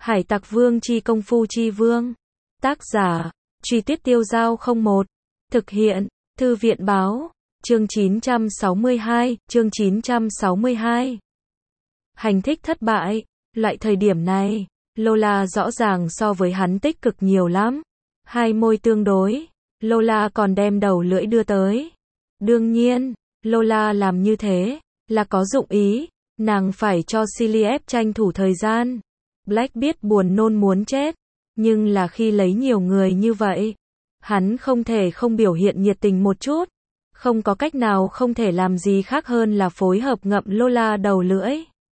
Hải Tặc Vương chi công phu chi vương. Tác giả, Truy Tuyết Tiêu Dao 01. Thực hiện, Thư viện báo. Chương 962. Hành thích thất bại. Loại thời điểm này, Lola rõ ràng so với hắn tích cực nhiều lắm. Hai môi tương đối, Lola còn đem đầu lưỡi đưa tới. Đương nhiên, Lola làm như thế, là có dụng ý, nàng phải cho Cillian tranh thủ thời gian. Black biết buồn nôn muốn chết, nhưng là khi lấy nhiều người như vậy, hắn không thể không biểu hiện nhiệt tình một chút. Không có cách nào không thể làm gì khác hơn là phối hợp ngậm Lola đầu lưỡi.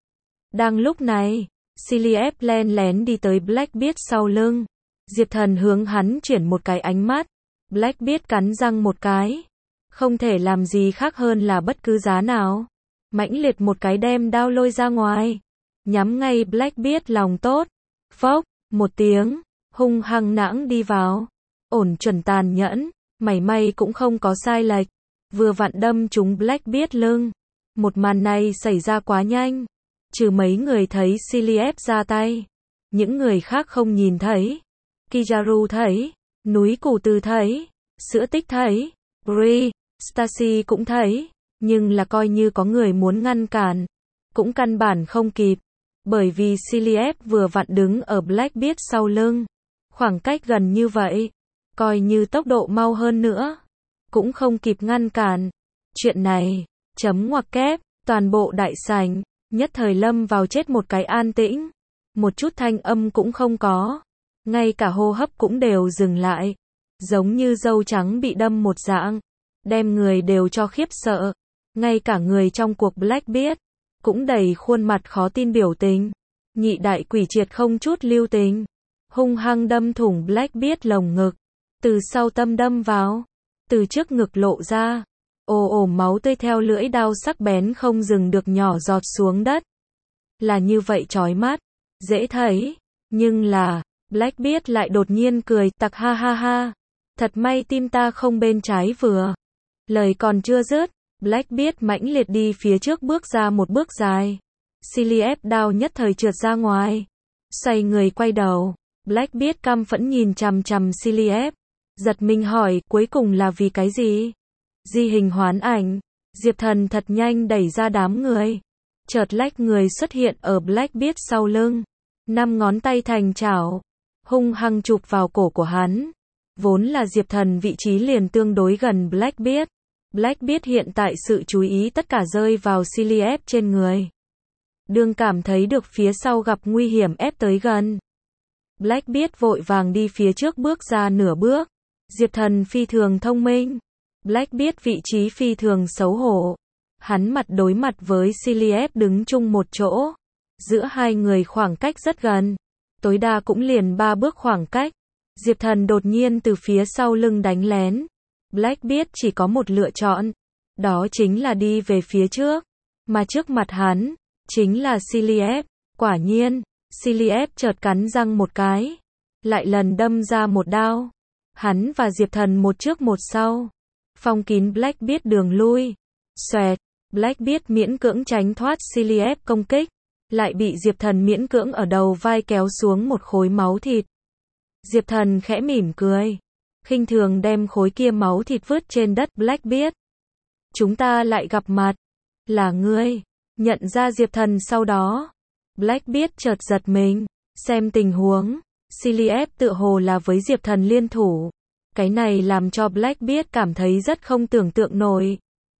Đang lúc này, Cillian len lén đi tới Blackbeard sau lưng. Diệp Thần hướng hắn chuyển một cái ánh mắt. Blackbeard cắn răng một cái. Không thể làm gì khác hơn là bất cứ giá nào. Mãnh liệt một cái đem đao lôi ra ngoài. Nhắm ngay Blackbeard lòng tốt. Phốc, một tiếng, hung hăng nãng đi vào. Ổn chuẩn tàn nhẫn, mảy may cũng không có sai lệch. Vừa vặn đâm trúng Blackbeard lưng. Một màn này xảy ra quá nhanh. Trừ mấy người thấy Cillian ra tay. Những người khác không nhìn thấy. Kizaru thấy. Núi Củ Từ thấy. Sữa Tích thấy. Bree, Stacy cũng thấy. Nhưng là coi như có người muốn ngăn cản. Cũng căn bản không kịp. Bởi vì Cillian vừa vặn đứng ở Blackbeard sau lưng. Khoảng cách gần như vậy. Coi như tốc độ mau hơn nữa. Cũng không kịp ngăn cản. Chuyện này, chấm ngoặc kép, toàn bộ đại sảnh, nhất thời lâm vào chết một cái an tĩnh. Một chút thanh âm cũng không có. Ngay cả hô hấp cũng đều dừng lại. Giống như dâu trắng bị đâm một dạng. Đem người đều cho khiếp sợ. Ngay cả người trong cuộc Blackbeard cũng đầy khuôn mặt khó tin biểu tình. Nhị đại quỷ triệt không chút lưu tình. Hung hăng đâm thủng Blackbeard lồng ngực. Từ sau tâm đâm vào. Từ trước ngực lộ ra. Ồ ồ máu tươi theo lưỡi đao sắc bén không dừng được nhỏ giọt xuống đất. Là như vậy chói mắt. Dễ thấy. Nhưng là, Blackbeard lại đột nhiên cười tặc ha ha ha. Thật may tim ta không bên trái vừa. Lời còn chưa dứt. Blackbeard mãnh liệt đi phía trước bước ra một bước dài. Cillian đao nhất thời trượt ra ngoài. Xoay người quay đầu. Blackbeard căm phẫn nhìn chằm chằm Cillian. Giật mình hỏi, cuối cùng là vì cái gì? Di hình hoán ảnh. Diệp Thần thật nhanh đẩy ra đám người. Chợt lách người xuất hiện ở Blackbeard sau lưng. 5 ngón tay thành chảo. Hung hăng chụp vào cổ của hắn. Vốn là Diệp Thần vị trí liền tương đối gần Blackbeard. Blackbeard hiện tại sự chú ý tất cả rơi vào Cillian trên người. Đương cảm thấy được phía sau gặp nguy hiểm ép tới gần. Blackbeard vội vàng đi phía trước bước ra nửa bước. Diệp Thần phi thường thông minh. Blackbeard vị trí phi thường xấu hổ. Hắn mặt đối mặt với Cillian đứng chung một chỗ. Giữa hai người khoảng cách rất gần. Tối đa cũng liền 3 bước khoảng cách. Diệp Thần đột nhiên từ phía sau lưng đánh lén. Blackbeard chỉ có một lựa chọn. Đó chính là đi về phía trước. Mà trước mặt hắn, chính là Cillian. Quả nhiên, Cillian chợt cắn răng một cái. Lại lần đâm ra một đao. Hắn và Diệp Thần một trước một sau. Phong kín Blackbeard đường lui. Xoẹt, Blackbeard miễn cưỡng tránh thoát Cillian công kích. Lại bị Diệp Thần miễn cưỡng ở đầu vai kéo xuống một khối máu thịt. Diệp Thần khẽ mỉm cười. Khinh thường đem khối kia máu thịt vứt trên đất Blackbeard. Chúng ta lại gặp mặt. Là ngươi. Nhận ra Diệp Thần sau đó. Blackbeard chợt giật mình. Xem tình huống. Cillian tựa hồ là với Diệp Thần liên thủ. Cái này làm cho Blackbeard cảm thấy rất không tưởng tượng nổi.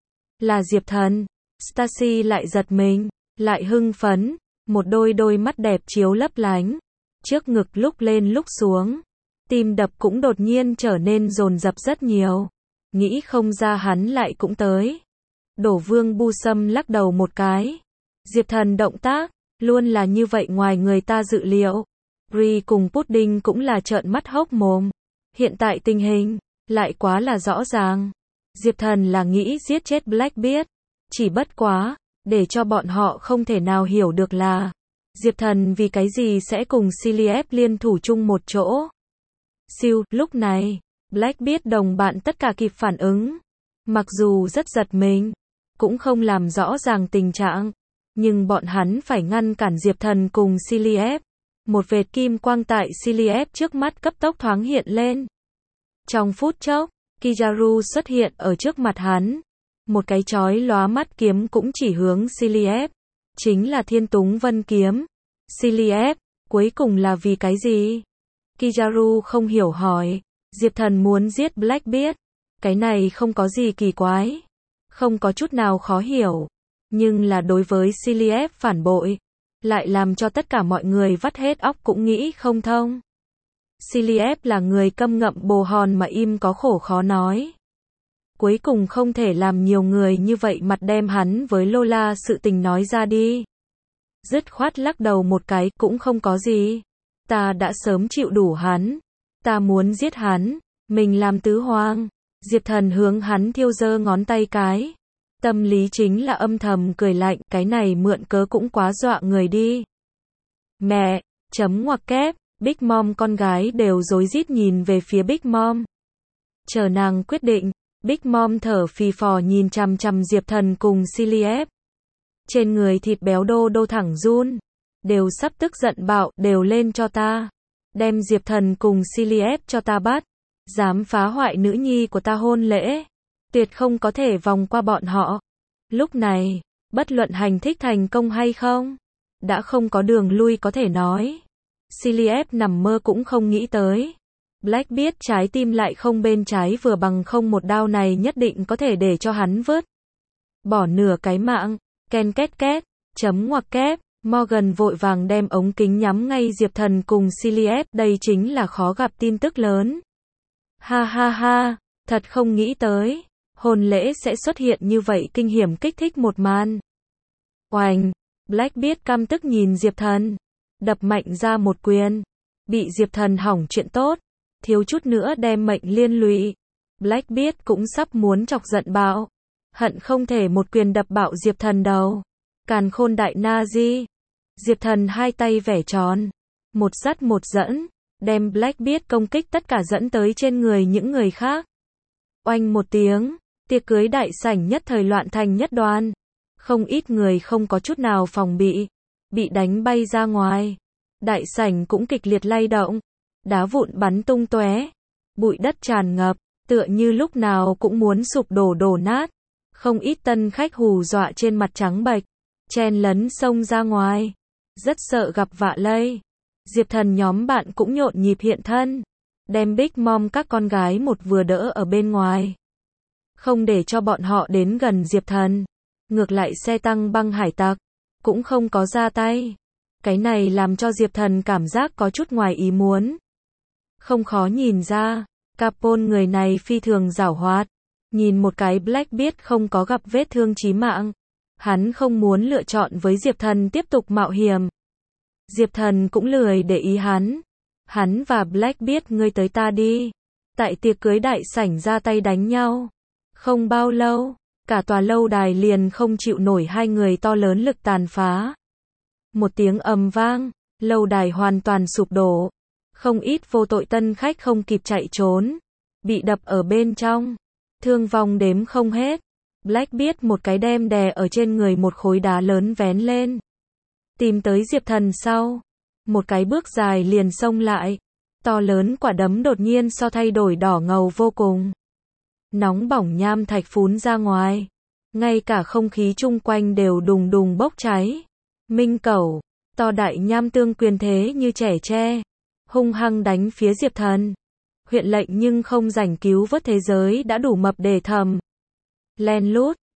Là Diệp Thần. Stacy lại giật mình. Lại hưng phấn. Một đôi mắt đẹp chiếu lấp lánh. Trước ngực lúc lên lúc xuống. Tim đập cũng đột nhiên trở nên dồn dập rất nhiều. Nghĩ không ra hắn lại cũng tới. Đổ Vương Bu Sâm lắc đầu một cái. Diệp Thần động tác, luôn là như vậy ngoài người ta dự liệu. Bree cùng Pudding cũng là trợn mắt hốc mồm. Hiện tại tình hình, lại quá là rõ ràng. Diệp Thần là nghĩ giết chết Blackbeard. Chỉ bất quá, để cho bọn họ không thể nào hiểu được là Diệp Thần vì cái gì sẽ cùng Cillian liên thủ chung một chỗ. Siêu, lúc này, Blackbeard đồng bạn tất cả kịp phản ứng. Mặc dù rất giật mình, cũng không làm rõ ràng tình trạng. Nhưng bọn hắn phải ngăn cản Diệp Thần cùng Cillian. Một vệt kim quang tại Cillian trước mắt cấp tốc thoáng hiện lên. Trong phút chốc, Kizaru xuất hiện ở trước mặt hắn. Một cái chói lóa mắt kiếm cũng chỉ hướng Cillian. Chính là Thiên Túng Vân kiếm. Cillian, cuối cùng là vì cái gì? Kizaru không hiểu hỏi. Diệp Thần muốn giết Blackbeard. Cái này không có gì kỳ quái. Không có chút nào khó hiểu. Nhưng là đối với Cillian phản bội. Lại làm cho tất cả mọi người vắt hết óc cũng nghĩ không thông. Cillian là người câm ngậm bồ hòn mà im có khổ khó nói. Cuối cùng không thể làm nhiều người như vậy mặt đem hắn với Lola sự tình nói ra đi. Dứt khoát lắc đầu một cái, cũng không có gì. Ta đã sớm chịu đủ hắn. Ta muốn giết hắn. Mình làm tứ hoang. Diệp Thần hướng hắn thiêu giơ ngón tay cái. Tâm lý chính là âm thầm cười lạnh, cái này mượn cớ cũng quá dọa người đi. Mẹ, chấm ngoặc kép, Big Mom con gái đều rối rít nhìn về phía Big Mom. Chờ nàng quyết định, Big Mom thở phì phò nhìn chằm chằm Diệp Thần cùng Cillian. Trên người thịt béo đô đô thẳng run. Đều sắp tức giận bạo, đều lên cho ta. Đem Diệp Thần cùng Cillian cho ta bắt. Dám phá hoại nữ nhi của ta hôn lễ. Tuyệt không có thể vòng qua bọn họ. Lúc này, bất luận hành thích thành công hay không, đã không có đường lui có thể nói. Cillian nằm mơ cũng không nghĩ tới. Blackbeard trái tim lại không bên trái vừa bằng không, một đao này nhất định có thể để cho hắn vớt bỏ nửa cái mạng. Ken két két, chấm ngoặc kép, Morgan vội vàng đem ống kính nhắm ngay Diệp Thần cùng Cillian, đây chính là khó gặp tin tức lớn. Ha ha ha, thật không nghĩ tới, hôn lễ sẽ xuất hiện như vậy kinh hiểm kích thích một màn. Oành, Blackbeard căm tức nhìn Diệp Thần, đập mạnh ra một quyền, bị Diệp Thần hỏng chuyện tốt, thiếu chút nữa đem mệnh liên lụy. Blackbeard cũng sắp muốn chọc giận bạo, hận không thể một quyền đập bạo Diệp Thần đầu. Càn khôn đại Nazi. Diệp Thần hai tay vẽ tròn, một dắt một dẫn, đem Blackbeard công kích tất cả dẫn tới trên người những người khác. Oanh một tiếng, tiệc cưới đại sảnh nhất thời loạn thành nhất đoàn. Không ít người không có chút nào phòng bị đánh bay ra ngoài. Đại sảnh cũng kịch liệt lay động, đá vụn bắn tung tóe, bụi đất tràn ngập, tựa như lúc nào cũng muốn sụp đổ đổ nát. Không ít tân khách hù dọa trên mặt trắng bệch, chen lấn xông ra ngoài, rất sợ gặp vạ lây. Diệp Thần nhóm bạn cũng nhộn nhịp hiện thân, đem Big Mom các con gái một vừa đỡ ở bên ngoài, không để cho bọn họ đến gần Diệp Thần. Ngược lại xe tăng băng hải tặc cũng không có ra tay. Cái này làm cho Diệp Thần cảm giác có chút ngoài ý muốn. Không khó nhìn ra, Capone người này phi thường giảo hoạt. Nhìn một cái Blackbeard không có gặp vết thương chí mạng, hắn không muốn lựa chọn với Diệp Thần tiếp tục mạo hiểm. Diệp Thần cũng lười để ý hắn. Hắn và Blackbeard ngươi tới ta đi. Tại tiệc cưới đại sảnh ra tay đánh nhau. Không bao lâu, cả tòa lâu đài liền không chịu nổi hai người to lớn lực tàn phá. Một tiếng ầm vang, lâu đài hoàn toàn sụp đổ. Không ít vô tội tân khách không kịp chạy trốn, bị đập ở bên trong. Thương vong đếm không hết. Blackbeard một cái đem đè ở trên người một khối đá lớn vén lên. Tìm tới Diệp Thần sau. Một cái bước dài liền xông lại. To lớn quả đấm đột nhiên so thay đổi đỏ ngầu vô cùng. Nóng bỏng nham thạch phún ra ngoài. Ngay cả không khí chung quanh đều đùng đùng bốc cháy. Minh Cẩu, to đại nham tương quyền thế như trẻ tre. Hung hăng đánh phía Diệp Thần. Huyện lệnh nhưng không rảnh cứu vớt thế giới đã đủ mập để thầm. Len lút,